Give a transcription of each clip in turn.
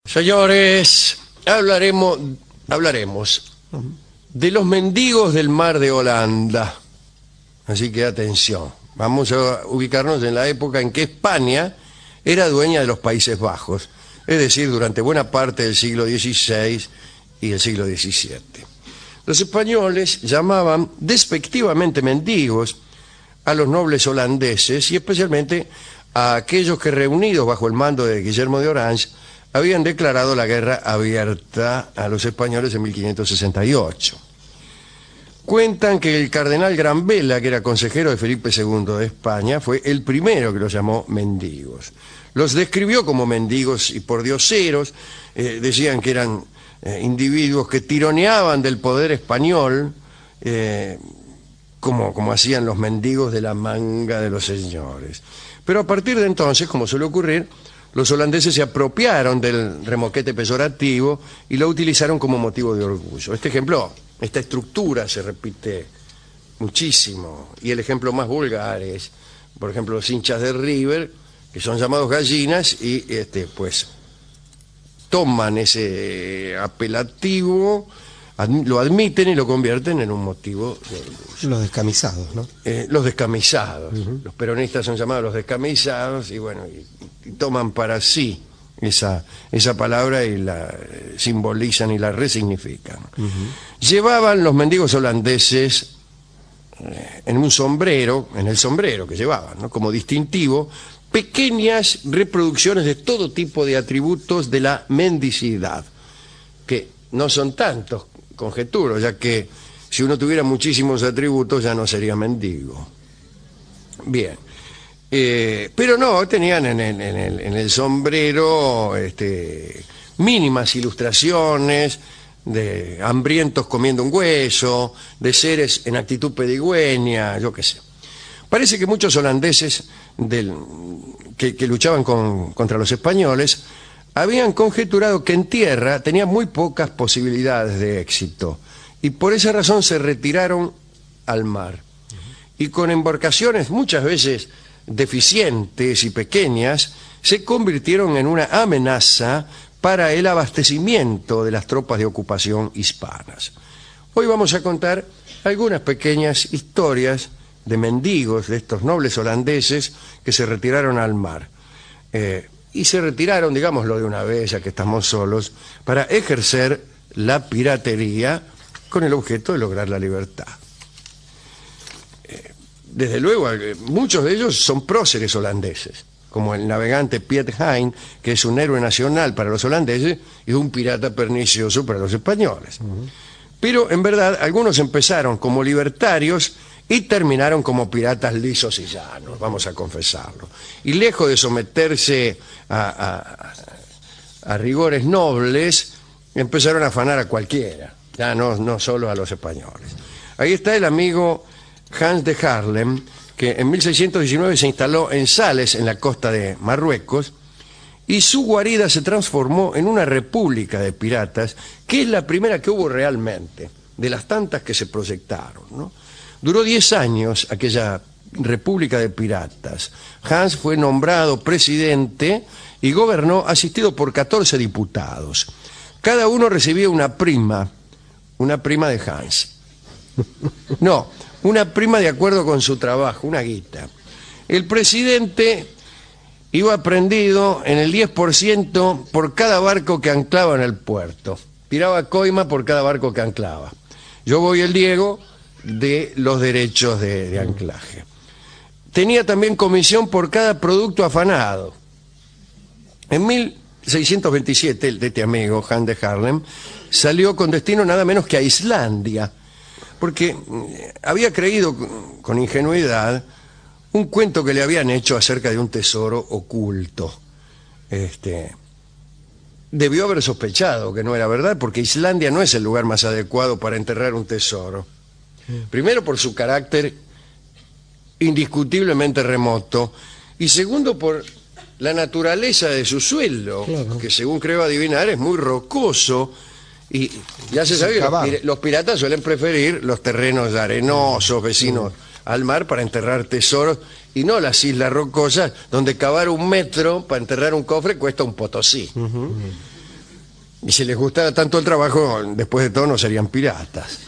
Señores, hablaremos de los mendigos del mar de Holanda. Así que atención, vamos a ubicarnos en la época en que España era dueña de los Países Bajos, es decir, durante buena parte del siglo XVI y el siglo XVII. Los españoles llamaban despectivamente mendigos a los nobles holandeses y especialmente a aquellos que, reunidos bajo el mando de Guillermo de Orange, habían declarado la guerra abierta a los españoles en 1568. Cuentan que el cardenal Granvela, que era consejero de Felipe II de España, fue el primero que los llamó mendigos. Los describió como mendigos y pordioseros, decían que eran individuos que tironeaban del poder español, como hacían los mendigos de la manga de los señores. Pero a partir de entonces, como suele ocurrir, los holandeses se apropiaron del remoquete peyorativo y lo utilizaron como motivo de orgullo. Esta estructura se repite muchísimo, y el ejemplo más vulgar es, por ejemplo, los hinchas de River, que son llamados gallinas, y pues toman ese apelativo, lo admiten y lo convierten en un motivo de orgullo. Los descamisados, ¿no? Los descamisados. Los peronistas son llamados los descamisados, y bueno, y toman para sí esa palabra y la simbolizan y la resignifican. Llevaban los mendigos holandeses en un sombrero, en el sombrero que llevaban, ¿no?, como distintivo, pequeñas reproducciones de todo tipo de atributos de la mendicidad, que no son tantos, conjeturo, ya que si uno tuviera muchísimos atributos ya no sería mendigo. Bien. Pero no, tenían en el sombrero mínimas ilustraciones de hambrientos comiendo un hueso, de seres en actitud pedigüeña, yo qué sé. Parece que muchos holandeses que luchaban contra los españoles habían conjeturado que en tierra tenían muy pocas posibilidades de éxito y por esa razón se retiraron al mar. Y con embarcaciones muchas veces deficientes y pequeñas, se convirtieron en una amenaza para el abastecimiento de las tropas de ocupación hispanas. Hoy vamos a contar algunas pequeñas historias de mendigos, de estos nobles holandeses que se retiraron al mar. Y se retiraron, digámoslo de una vez, ya que estamos solos, para ejercer la piratería con el objeto de lograr la libertad. Desde luego, muchos de ellos son próceres holandeses, como el navegante Piet Hein, que es un héroe nacional para los holandeses y un pirata pernicioso para los españoles. Pero, en verdad, algunos empezaron como libertarios y terminaron como piratas lisos y llanos, vamos a confesarlo. Y lejos de someterse a rigores nobles, empezaron a afanar a cualquiera, ya no solo a los españoles. Ahí está el amigo Hans de Haarlem, que en 1619 se instaló en Sales, en la costa de Marruecos, y su guarida se transformó en una república de piratas, que es la primera que hubo realmente, de las tantas que se proyectaron, ¿no? Duró 10 años aquella república de piratas. Hans fue nombrado presidente y gobernó asistido por 14 diputados. Cada uno recibía una prima de Hans. No, una prima de acuerdo con su trabajo, una guita. El presidente iba prendido en el 10% por cada barco que anclaba en el puerto. Tiraba coima por cada barco que anclaba. Yo voy el Diego de los derechos de anclaje. Tenía también comisión por cada producto afanado. En 1627, de este amigo, Hans de Haarlem, salió con destino nada menos que a Islandia, porque había creído con ingenuidad un cuento que le habían hecho acerca de un tesoro oculto. Debió haber sospechado que no era verdad, porque Islandia no es el lugar más adecuado para enterrar un tesoro. Primero, por su carácter indiscutiblemente remoto, y segundo, por la naturaleza de su suelo, claro, que según creo adivinar es muy rocoso. Y ya se sabe que los piratas suelen preferir los terrenos arenosos, vecinos al mar, para enterrar tesoros, y no las islas rocosas, donde cavar 1 metro para enterrar un cofre cuesta un potosí. Y si les gustara tanto el trabajo, después de todo no serían piratas.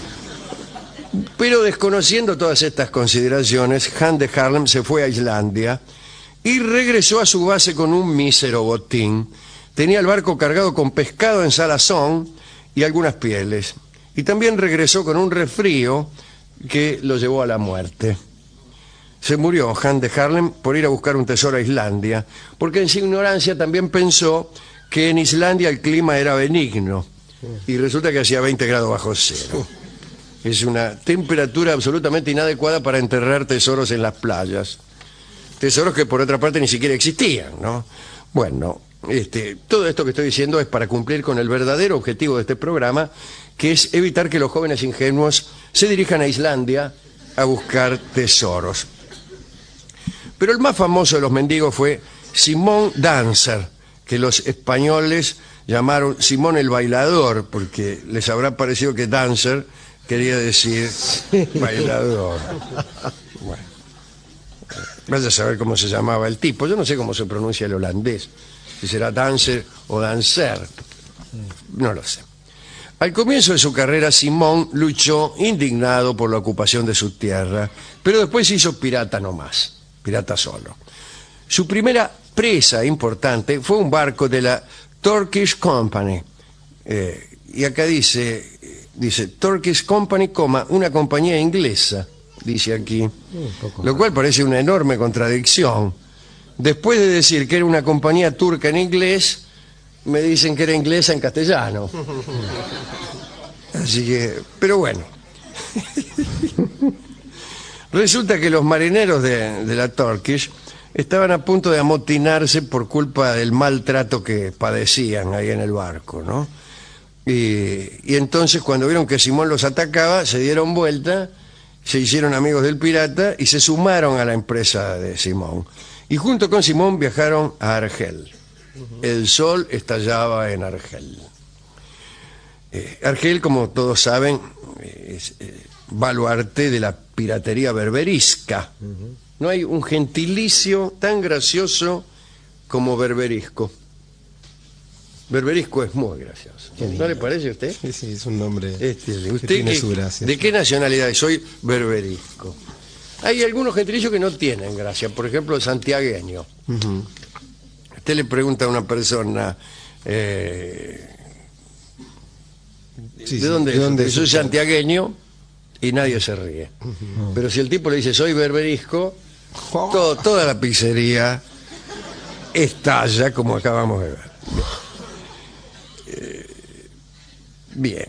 Pero desconociendo todas estas consideraciones, Hans de Haarlem se fue a Islandia y regresó a su base con un mísero botín. Tenía el barco cargado con pescado en salazón y algunas pieles. Y también regresó con un resfrío que lo llevó a la muerte. Se murió Hans de Haarlem por ir a buscar un tesoro a Islandia, porque en su ignorancia también pensó que en Islandia el clima era benigno, y resulta que hacía 20 grados bajo cero. Es una temperatura absolutamente inadecuada para enterrar tesoros en las playas. Tesoros que por otra parte ni siquiera existían, ¿no? Bueno, todo esto que estoy diciendo es para cumplir con el verdadero objetivo de este programa, que es evitar que los jóvenes ingenuos se dirijan a Islandia a buscar tesoros. Pero el más famoso de los mendigos fue Simón Dancer, que los españoles llamaron Simón el Bailador, porque les habrá parecido que Dancer quería decir bailador. Bueno, vaya a saber cómo se llamaba el tipo. Yo no sé cómo se pronuncia el holandés, si será Dancer o Dancer, no lo sé. Al comienzo de su carrera, Simón luchó indignado por la ocupación de su tierra, pero después se hizo pirata nomás, pirata solo. Su primera presa importante fue un barco de la Turkish Company. Y acá dice Turkish Company, una compañía inglesa, dice aquí. Lo cual parece una enorme contradicción. Después de decir que era una compañía turca en inglés, me dicen que era inglesa en castellano. Así que, pero bueno. Resulta que los marineros de la Turkish estaban a punto de amotinarse por culpa del maltrato que padecían ahí en el barco, ¿no? Y entonces cuando vieron que Simón los atacaba, se dieron vuelta, se hicieron amigos del pirata y se sumaron a la empresa de Simón. Y junto con Simón viajaron a Argel. El sol estallaba en Argel. Argel, como todos saben, es baluarte de la piratería berberisca. No hay un gentilicio tan gracioso como berberisco. Berberisco es muy gracioso. ¿No le parece a usted? Sí, sí, es un nombre ¿Usted que tiene su gracia. ¿De qué nacionalidad es? Soy berberisco. Hay algunos gentilicios que no tienen gracia. Por ejemplo, santiagueño. Usted le pregunta a una persona... ¿De dónde es? Soy santiagueño y nadie se ríe. Pero si el tipo le dice soy berberisco, toda la pizzería estalla, como acabamos de ver. Bien.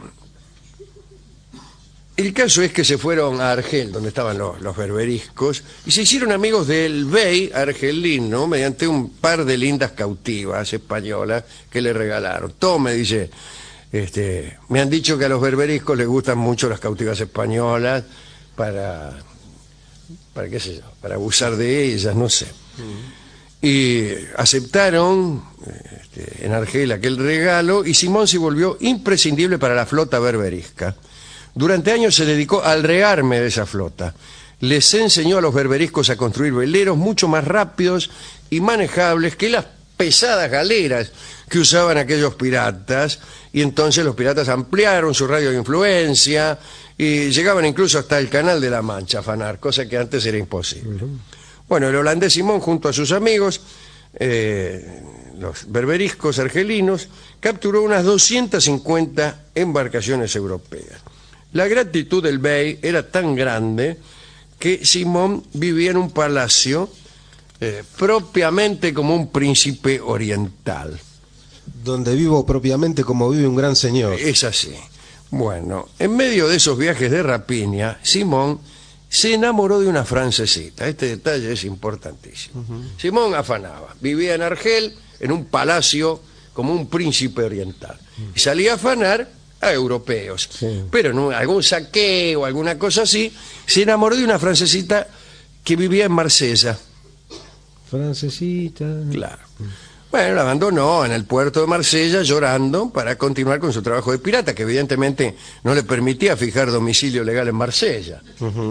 El caso es que se fueron a Argel, donde estaban los berberiscos, y se hicieron amigos del bey argelino mediante un par de lindas cautivas españolas que le regalaron. Tome, dice, me han dicho que a los berberiscos les gustan mucho las cautivas españolas para qué sé yo, para abusar de ellas, no sé. Y aceptaron en Argel aquel regalo y Simón se volvió imprescindible para la flota berberisca. Durante años se dedicó al rearme de esa flota. Les enseñó a los berberiscos a construir veleros mucho más rápidos y manejables que las pesadas galeras que usaban aquellos piratas, y entonces los piratas ampliaron su radio de influencia y llegaban incluso hasta el Canal de la Mancha a afanar, cosa que antes era imposible. Bueno, el holandés Simón junto a sus amigos, los berberiscos argelinos, capturó unas 250 embarcaciones europeas. La gratitud del bey era tan grande que Simón vivía en un palacio propiamente como un príncipe oriental. Donde vivo propiamente como vive un gran señor. Es así. Bueno, en medio de esos viajes de rapiña, Simón se enamoró de una francesita. Este detalle es importantísimo. Simón afanaba. Vivía en Argel, en un palacio como un príncipe oriental. Y salía a afanar a europeos. Sí. Pero en algún saqueo, alguna cosa así, se enamoró de una francesita que vivía en Marsella. Francesita. Claro. Bueno, la abandonó en el puerto de Marsella llorando para continuar con su trabajo de pirata, que evidentemente no le permitía fijar domicilio legal en Marsella.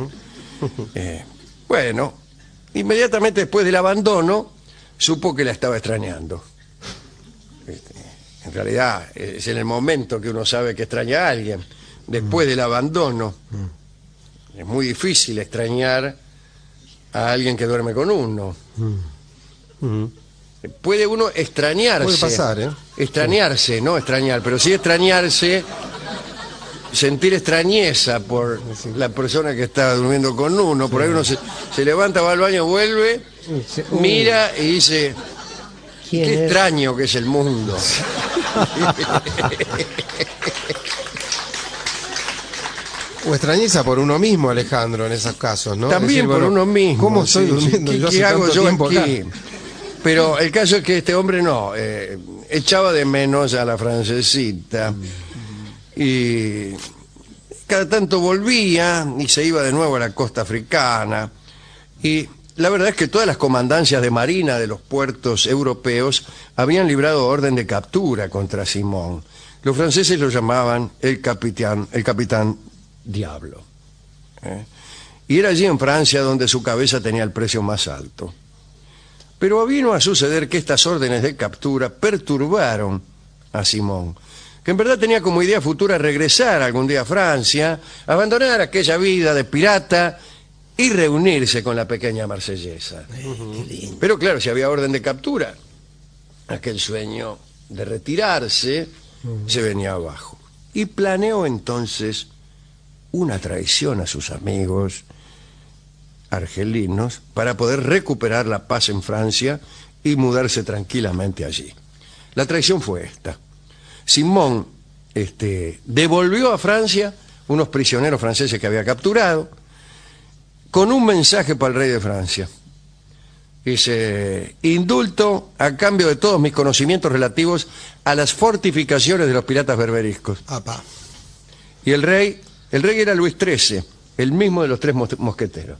Bueno, inmediatamente después del abandono, supo que la estaba extrañando. En realidad es en el momento que uno sabe que extraña a alguien, después del abandono. Es muy difícil extrañar a alguien que duerme con uno. Puede uno extrañarse. Puede pasar, ¿eh? Extrañarse, no extrañar, pero sí extrañarse, sentir extrañeza por la persona que está durmiendo con uno. Por ahí uno se levanta, va al baño, vuelve, mira y dice, qué extraño que es el mundo. O extrañeza por uno mismo, Alejandro, en esos casos, ¿no? También decir, por uno mismo. ¿Cómo estoy durmiendo yo hace ¿Qué hago tanto yo tiempo aquí? acá? Pero el caso es que este hombre no, echaba de menos a la francesita y cada tanto volvía y se iba de nuevo a la costa africana. Y la verdad es que todas las comandancias de marina de los puertos europeos habían librado orden de captura contra Simón. Los franceses lo llamaban el capitán Diablo. Y era allí en Francia donde su cabeza tenía el precio más alto. Pero vino a suceder que estas órdenes de captura perturbaron a Simón, que en verdad tenía como idea futura regresar algún día a Francia, abandonar aquella vida de pirata y reunirse con la pequeña marsellesa. Pero claro, si había orden de captura, aquel sueño de retirarse se venía abajo. Y planeó entonces una traición a sus amigos argelinos para poder recuperar la paz en Francia y mudarse tranquilamente allí. La traición fue esta. Simón devolvió a Francia unos prisioneros franceses que había capturado con un mensaje para el rey de Francia. Dice, indulto a cambio de todos mis conocimientos relativos a las fortificaciones de los piratas berberiscos. Apa. Y el rey era Luis XIII, el mismo de los tres mosqueteros.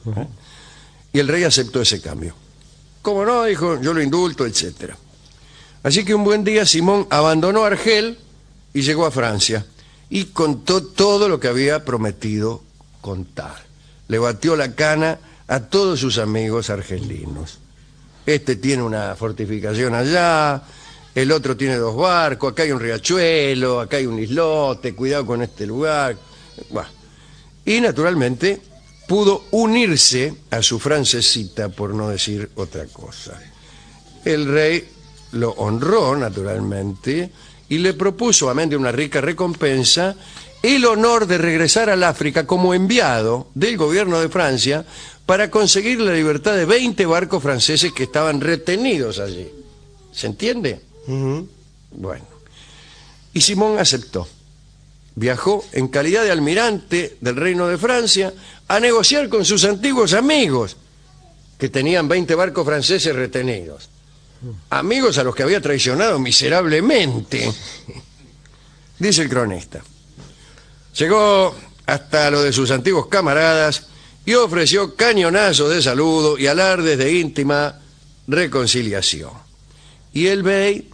Y el rey aceptó ese cambio. ¿Cómo no? Dijo, yo lo indulto, etc. Así que un buen día Simón abandonó Argel y llegó a Francia. Y contó todo lo que había prometido contar. Le batió la cana a todos sus amigos argelinos. Este tiene una fortificación allá, el otro tiene 2 barcos, acá hay un riachuelo, acá hay un islote, cuidado con este lugar. Bueno. Y naturalmente pudo unirse a su francesita, por no decir otra cosa. El rey lo honró naturalmente y le propuso, amén de una rica recompensa, el honor de regresar al África como enviado del gobierno de Francia para conseguir la libertad de 20 barcos franceses que estaban retenidos allí. ¿Se entiende? Bueno. Y Simón aceptó. Viajó en calidad de almirante del Reino de Francia a negociar con sus antiguos amigos, que tenían 20 barcos franceses retenidos. Amigos a los que había traicionado miserablemente. Dice el cronista. Llegó hasta lo de sus antiguos camaradas y ofreció cañonazos de saludo y alardes de íntima reconciliación. Y el bey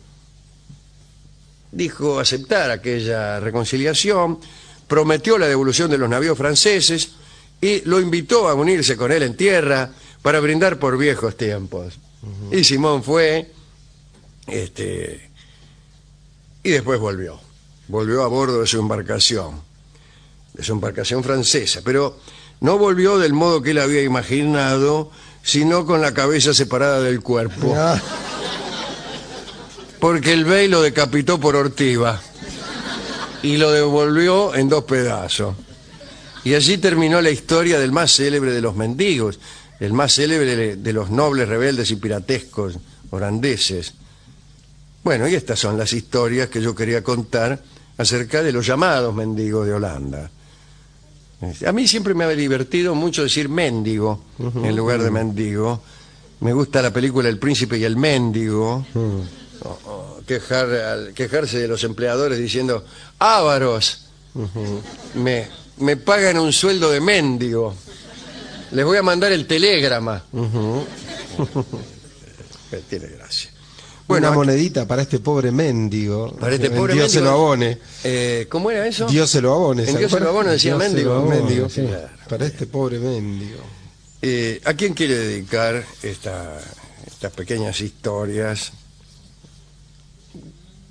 dijo aceptar aquella reconciliación, prometió la devolución de los navíos franceses y lo invitó a unirse con él en tierra para brindar por viejos tiempos. Y Simón fue, y después volvió a bordo de su embarcación francesa, pero no volvió del modo que él había imaginado, sino con la cabeza separada del cuerpo. Porque el bey lo decapitó por ortiva y lo devolvió en 2 pedazos. Y así terminó la historia del más célebre de los mendigos, el más célebre de los nobles rebeldes y piratescos holandeses. Bueno, y estas son las historias que yo quería contar acerca de los llamados mendigos de Holanda. A mí siempre me ha divertido mucho decir mendigo en lugar de mendigo. Me gusta la película El Príncipe y el Mendigo. Quejarse de los empleadores diciendo, ávaros, me pagan un sueldo de mendigo, les voy a mandar el telégrama. Tiene gracia. Bueno, una monedita para este pobre mendigo. Para este pobre Dios mendigo. se lo abone. ¿Cómo era eso? Dios se lo abone. En Dios se lo abone decía Dios mendigo. se lo abone, Mendigo, sí. claro. Para este pobre mendigo. ¿A quién quiere dedicar estas pequeñas historias?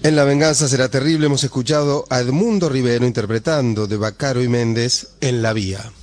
En La venganza será terrible hemos escuchado a Edmundo Rivero interpretando de Vaccaro y Méndez En la vía.